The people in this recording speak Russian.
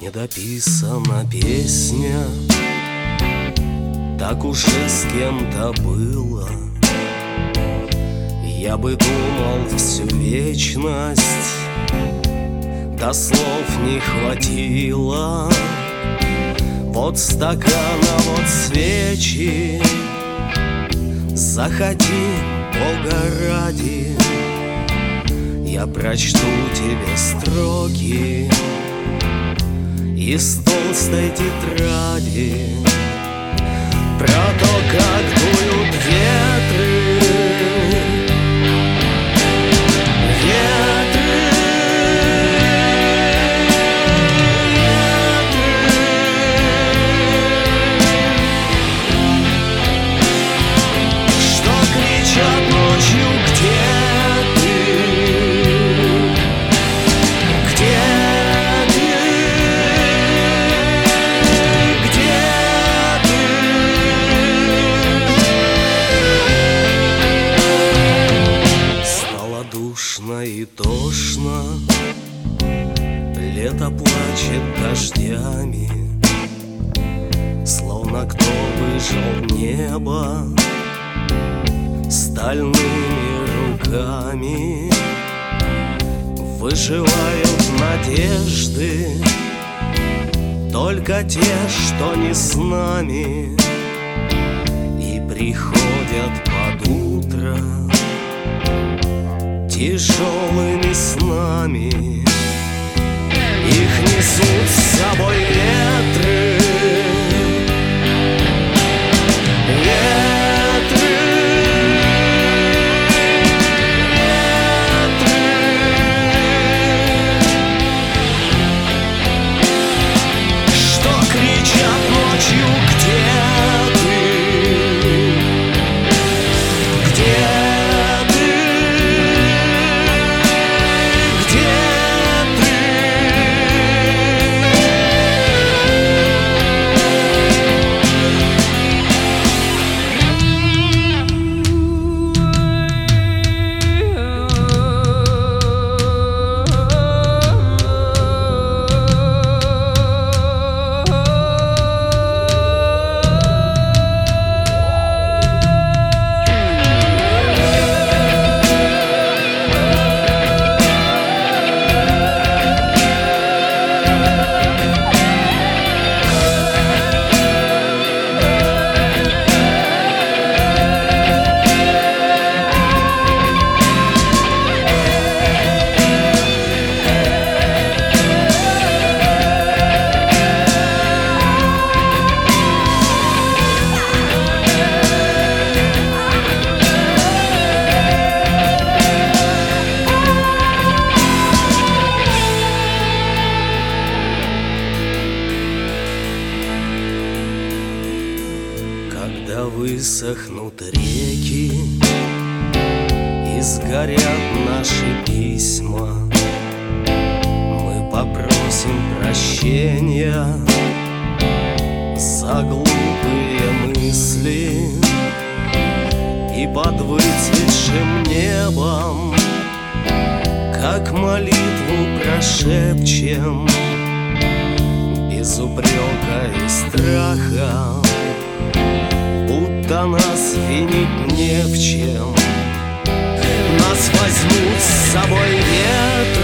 Недописана песня, так уже с кем-то было. Я бы думал всю вечность, до слов не хватило. Вот стакана, вот свечи, заходи, Бога ради, я прочту тебе строки из толстой тетради про то, как дуют ветры, что кричат ночью: где и тошно, лето плачет дождями, словно кто выжал небо стальными руками. Выживают надежды только те, что не с нами, и приходят под утро тяжелыми снами. Их несут с собой ветры, ветры, ветры, что кричат ночью: где высохнут реки и сгорят наши письма, мы попросим прощения за глупые мысли, и под выцветшим небом, как молитву прошепчем, без упрека и страха, будто нас винить не в чем. Нас возьмут с собой ветры,